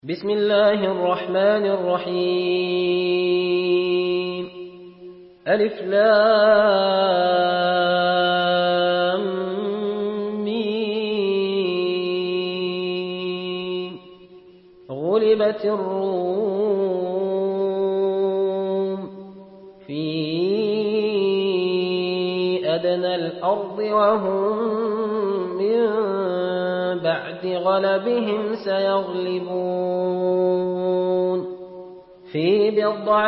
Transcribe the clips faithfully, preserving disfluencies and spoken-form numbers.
بسم الله الرحمن الرحيم ألف لام ميم غلبت الروم في أدنى الأرض وهم من بعد غلبهم سيغلبون في بضع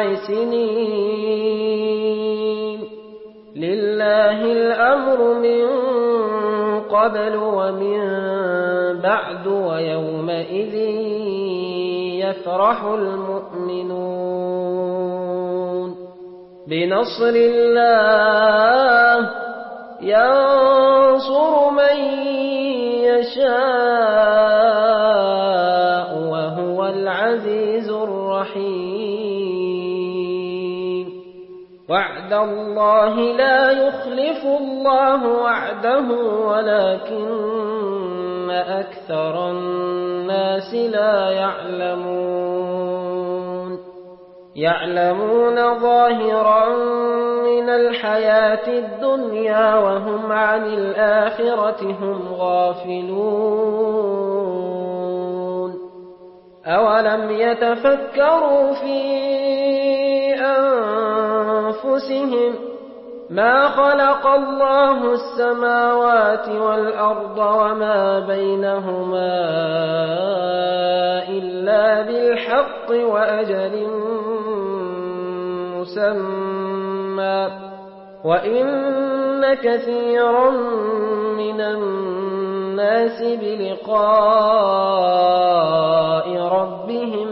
سنين لله الأمر من قبل ومن بعد ويومئذ يفرح المؤمنون بنصر الله ينصر من يشاء وهو العزيز الرحيم وعد الله لا يخلف الله وعده ولكن أكثر الناس لا يعلمون يعلمون ظاهرا من الحياة الدنيا وهم عن الآخرة هم غافلون أولم يتفكروا في أنفسهم ما خلق الله السماوات والأرض وما بينهما إلا بالحق وأجل مسمى وإن كثيرا من الناس بلقاء ربهم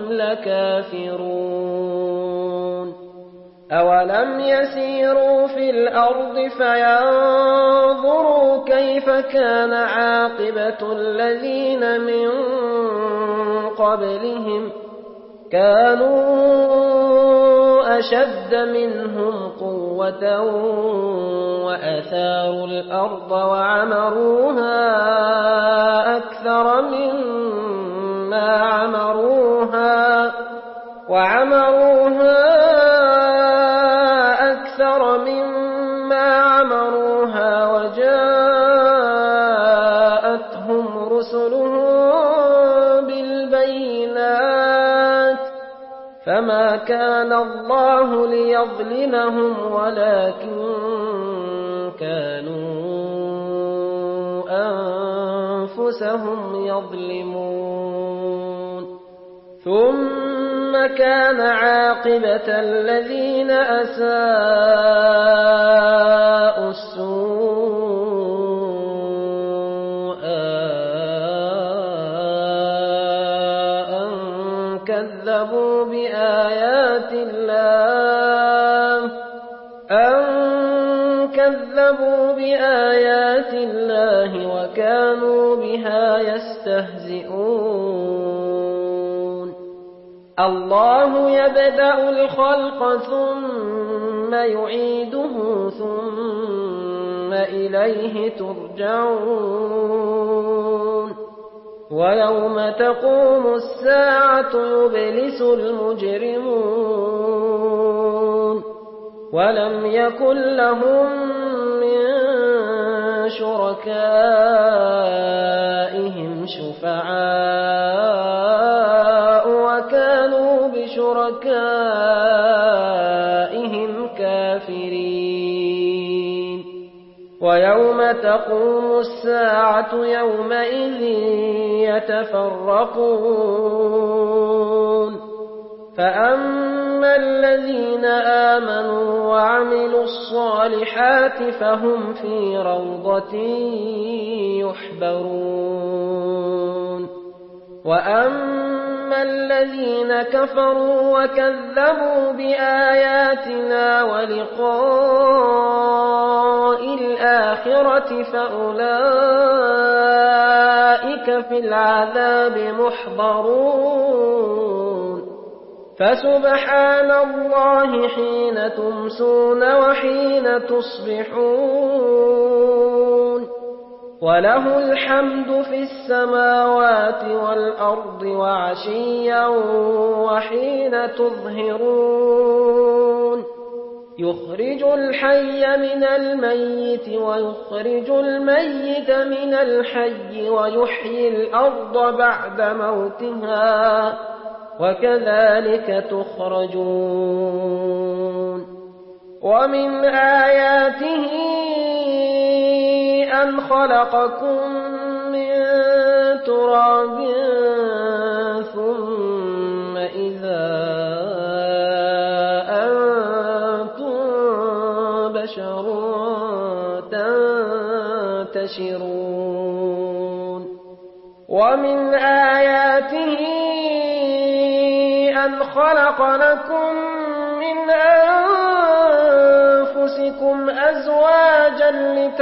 لكافرون أولم يسيروا في الأرض فينظروا كيف كان عاقبة الذين من قبلهم كانوا أشد منهم قوة وأثاروا الأرض وعمروها أكثر مما عمروها وعمروها أكثر مما عمروها وجاءتهم رسلهم بالبينات فما كان الله ليظلمهم ولكن كانوا أنفسهم يظلمون ثم كان عاقبة الذين أساءوا السوء أن كذبوا بآيات الله أن كذبوا بآيات الله وكانوا بها يستهزئون الله يبدأ الخلق ثم يعيده ثم إليه ترجعون ويوم تقوم الساعة يبلس المجرمون ولم يكن لهم من شركائهم شفعاء وكانوا بشركائهم كافرين ويوم تقوم الساعة يومئذ يتفرقون فأما الذين آمنوا وعملوا الصالحات فهم في روضة يحبرون وأما الذين كفروا وكذبوا بآياتنا ولقاء الآخرة فأولئك في العذاب محضرون فسبحان الله حين تمسون وحين تصبحون وله الحمد في السماوات والأرض وعشيا وحين تظهرون يخرج الحي من الميت ويخرج الميت من الحي ويحيي الأرض بعد موتها وكذلك تخرجون ومن آياته أن خلقكم من تراب ثم إذا أنتم بشر تنتشرون ومن آياته أن خلق لكم من أنفسكم أزواجا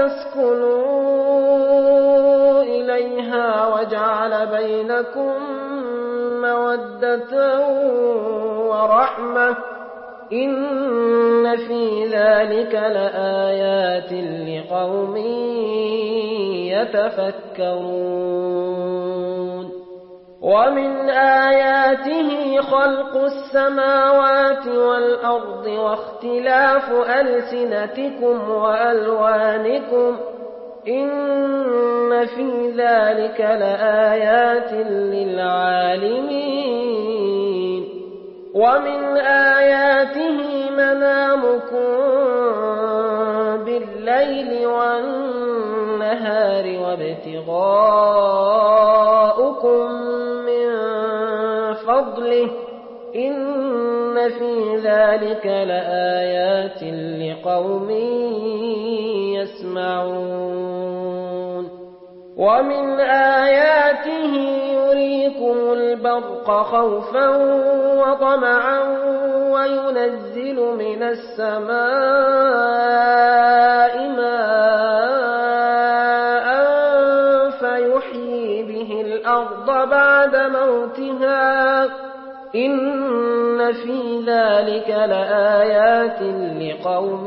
لتسكنوا إليها وجعل بينكم مودة ورحمة إن في ذلك لآيات لقوم يتفكرون ومن آياته خلق السماوات والأرض واختلاف ألسنتكم وألوانكم إن في ذلك لآيات للعالمين ومن آياته منامكم بالليل والنهار وابتغاؤكم من فضله إن في ذلك لآيات لقوم يسمعون ومن آياته يريكم البرق خوفا وطمعا وينزل من السماء ماء فيحيي به الأرض بعد موتها إن في ذلك لآيات لقوم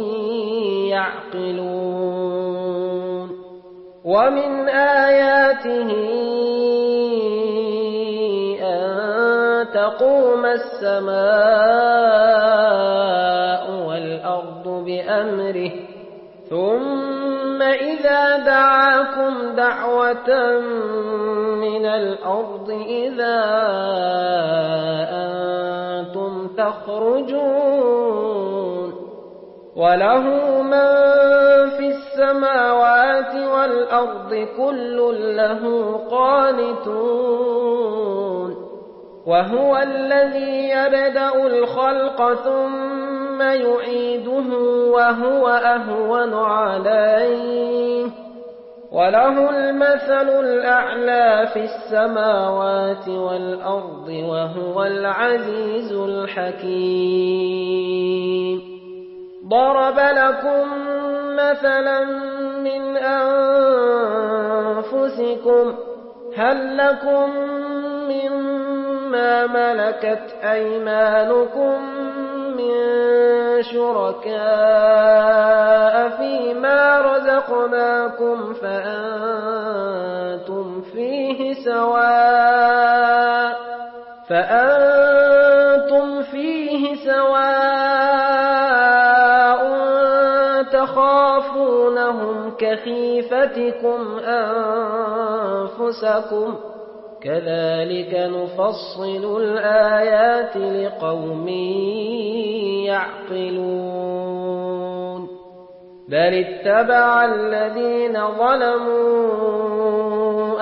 يعقلون ومن آياته أن تقوم السماء والأرض بأمره ثم إذا دعاكم دعوة من الأرض إذا أنتم تخرجون وله من في السماوات والأرض كل له قانتون وهو الذي يبدأ الخلق ثم يعيده وهو أهون عليه وله المثل الأعلى في السماوات والأرض وهو العزيز الحكيم ضرب لكم مثلا من أنفسكم هل لكم مما ملكت أيمانكم من شركاء فيما رزقناكم فأنتم فيه سواء فأنتم فيه سواء تخافونهم كخيفتكم أنفسكم كذلك نفصل الآيات لقوم يعقلون بل اتبع الذين ظلموا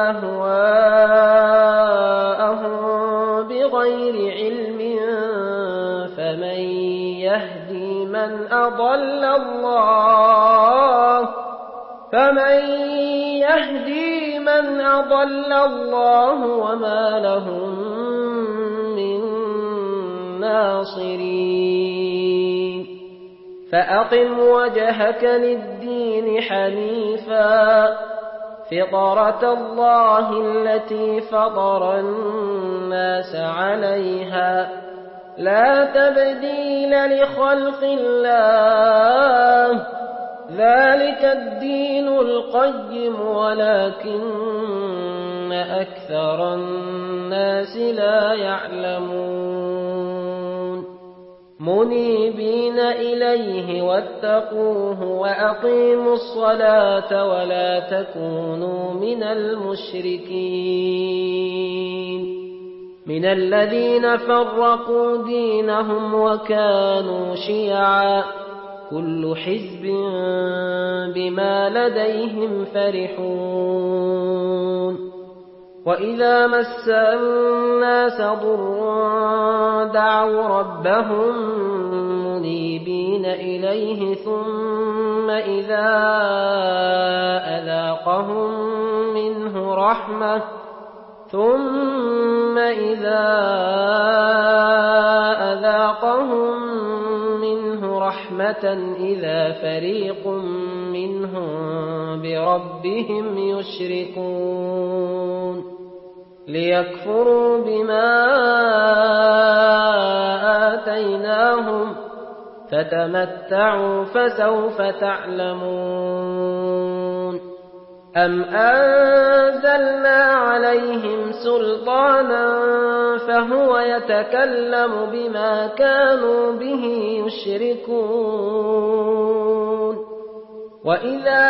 أهواءهم بغير علم فمن يهدي من أضل الله فمن يهدي من أضل الله وما لهم من ناصرين فأقم وجهك للدين حنيفا فطرة الله التي فطر الناس عليها لا تبديل لخلق الله ذلك الدين القيم ولكن أكثر الناس لا يعلمون منيبين إليه واتقوه وأقيموا الصلاة ولا تكونوا من المشركين من الذين فرقوا دينهم وكانوا شيعا كل حزب بما لديهم فرحون وإذا مس الناس ضر دعوا ربهم منيبين إليه ثم إذا أذاقهم منه رحمة ثم إذا أذاقهم منه رحمة إذا فريق منهم بربهم يشركون ليكفروا بما آتيناهم فتمتعوا فسوف تعلمون أم أنزلنا عليهم سلطانا فهو يتكلم بما كانوا به يشركون وإذا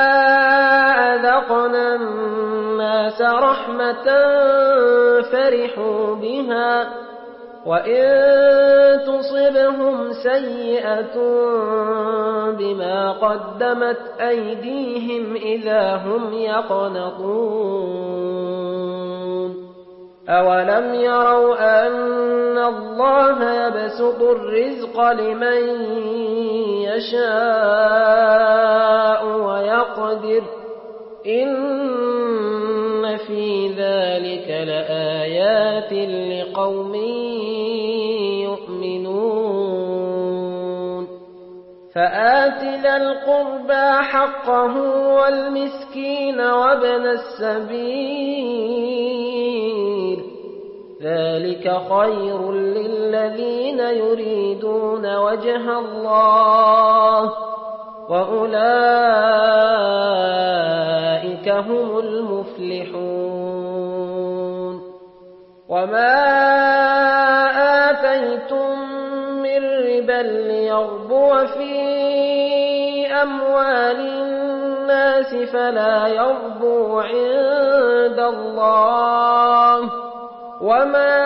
أذقنا الناس رحمة فرحوا بها وإن تصبهم سيئة بما قدمت أيديهم إذا هم يقنطون أولم يروا أن الله يبسط الرزق لمن يشاء ويقدر إن في ذلك لآيات لقوم يؤمنون فآت ذا القربى حقه والمسكين وابن السبيل ذلك خير للذين يريدون وجه الله وأولئك هم المفلحون وما آتيتم من ربا ليربو في أموال الناس فلا يربو عند الله وما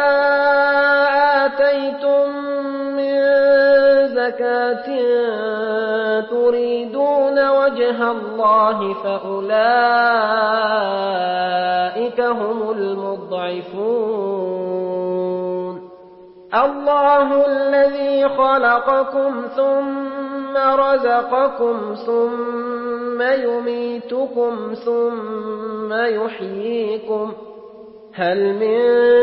آتيتم من زكاة تريدون وجه الله فأولئك هم المضعفون الله الذي خلقكم ثم رزقكم ثم يميتكم ثم يحييكم هل من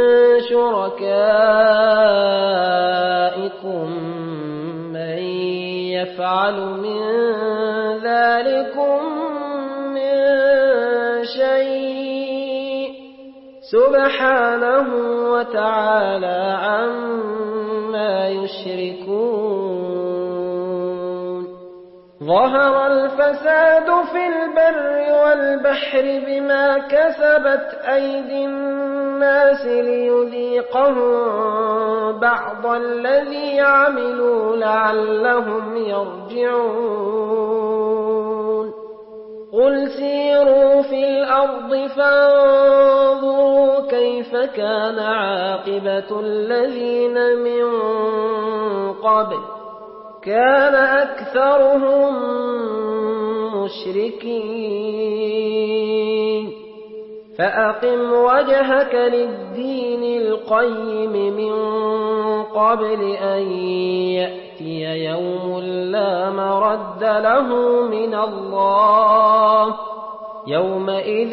شركائكم من يفعل من ذلكم من شيء سبحانه وتعالى عما يشركون ظهر الفساد في البر والبحر بما كسبت أيدي الناس ليذيقهم بعض الذي عملوا لعلهم يرجعون قل سيروا في الأرض فانظروا كيف كان عاقبة الذين من قبل كان أكثرهم مشركين فأقم وجهك للدين القيم من قبل أن يأتي يوم لا مرد له من الله يومئذ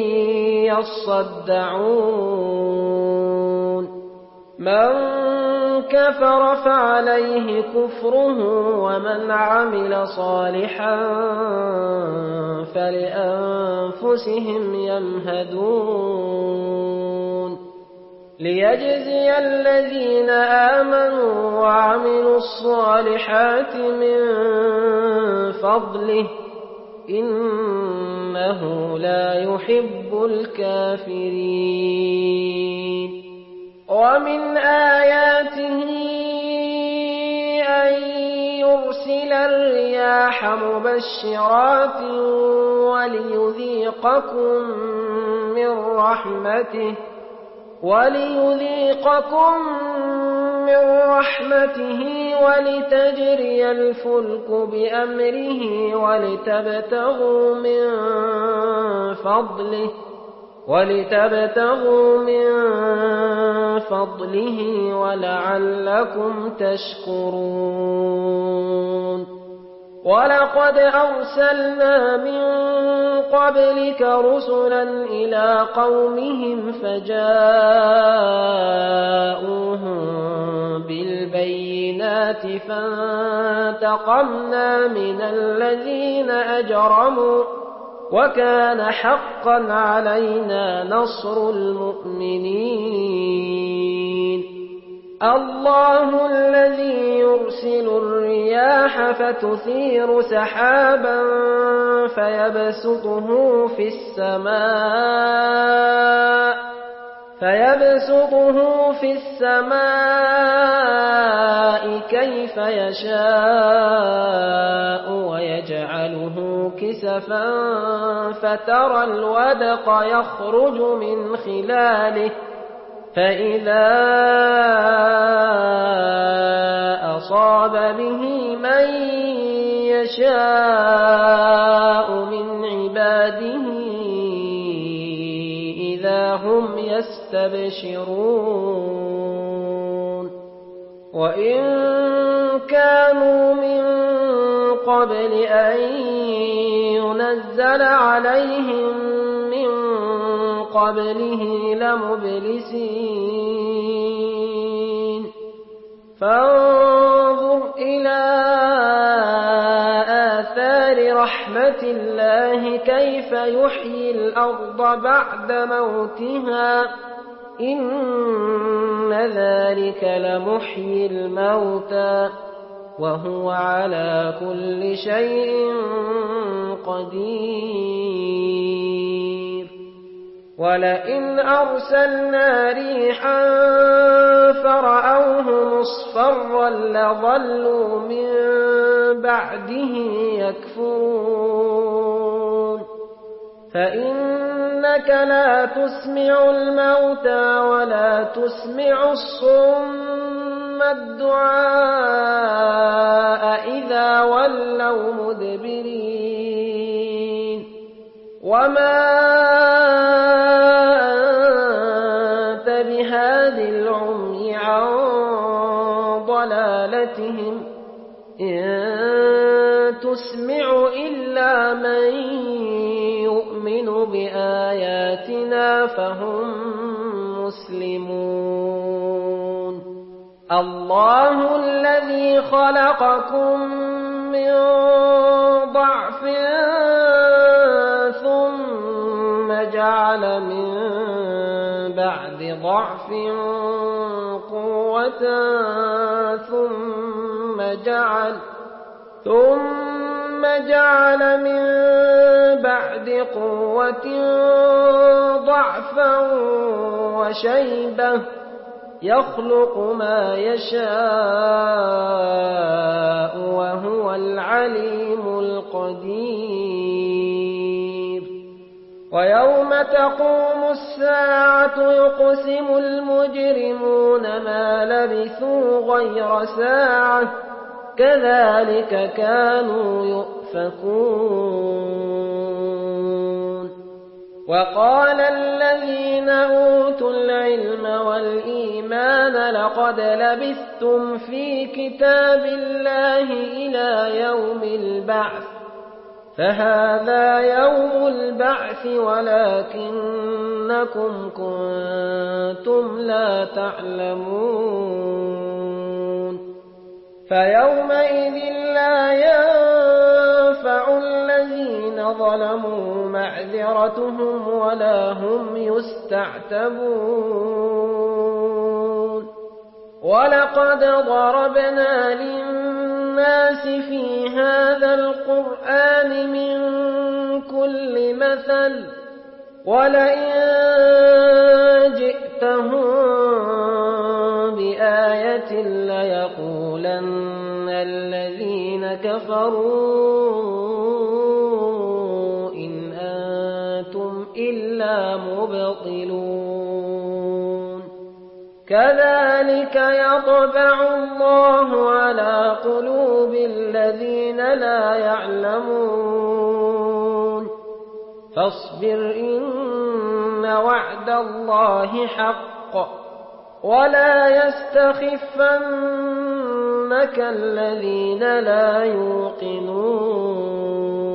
يصدعون من كفر فعليه كفره ومن عمل صالحا فلأنفسهم يمهدون ليجزي الذين آمنوا وعملوا الصالحات من فضله إنه لا يحب الكافرين ومن آياته أن يرسل الرياح مبشرات وليذيقكم من رحمته وليذيقكم من رحمته ولتجري الفلك بأمره ولتبتغوا من فضله ولتبتغوا من فضله ولعلكم تشكرون ولقد أرسلنا من قبلك رسلا إلى قومهم فجاءوهم بالبينات فانتقمنا من الذين أجرموا وكان حقا علينا نصر المؤمنين الله الذي يرسل الرياح فتثير سحابا فيبسطه في السماء فيبسطه في السماء كيف يشاء ويجعله كسفا فترى الودق يخرج من خلاله فإذا أصاب به من يشاء من عباده إذا هم يستبشرون وإن كانوا من قبل أن ينزل عليهم من قبله لمبلسين فانظر إلى آثار رحمة الله كيف يحيي الأرض بعد موتها إن ذلك لمحيي الموتى وهو على كل شيء قدير ولئن أرسلنا ريحا فرأوه مصفرا لظلوا من بعده يكفرون فإنك لا تسمع الموتى ولا تسمع الصم الدعاء إذا ولوا مدبرين وما أنت بهاد العمي عن ضلالتهم إن تسمع إلا من يؤمن بآياتنا فهم مسلمون الله الذي خلقكم من ضعف ثم جعل من بعد ضعف قوة ثم جعل ثم جعل من بعد قوة ضعفا وشيبة يخلق ما يشاء وهو العليم القدير ويوم تقوم الساعة يقسم المجرمون ما لبثوا غير ساعة كذلك كانوا يؤفكون وقال الذين أوتوا العلم والإيمان لقد لبثتم في كتاب الله إلى يوم البعث فهذا يوم البعث ولكنكم كنتم لا تعلمون فيومئذ لا ينفع الذين ظلموا معذرتهم ولا هم يستعتبون ولقد ضربنا للناس في هذا القرآن من كل مثل ولئن جئتهم بآية ليقولن الذين كفروا إن أنتم إلا مبطلون كذلك يطبع الله على قلوب الذين لا يعلمون فاصبر إن وعد الله حق ولا يستخفنك الذين لا يوقنون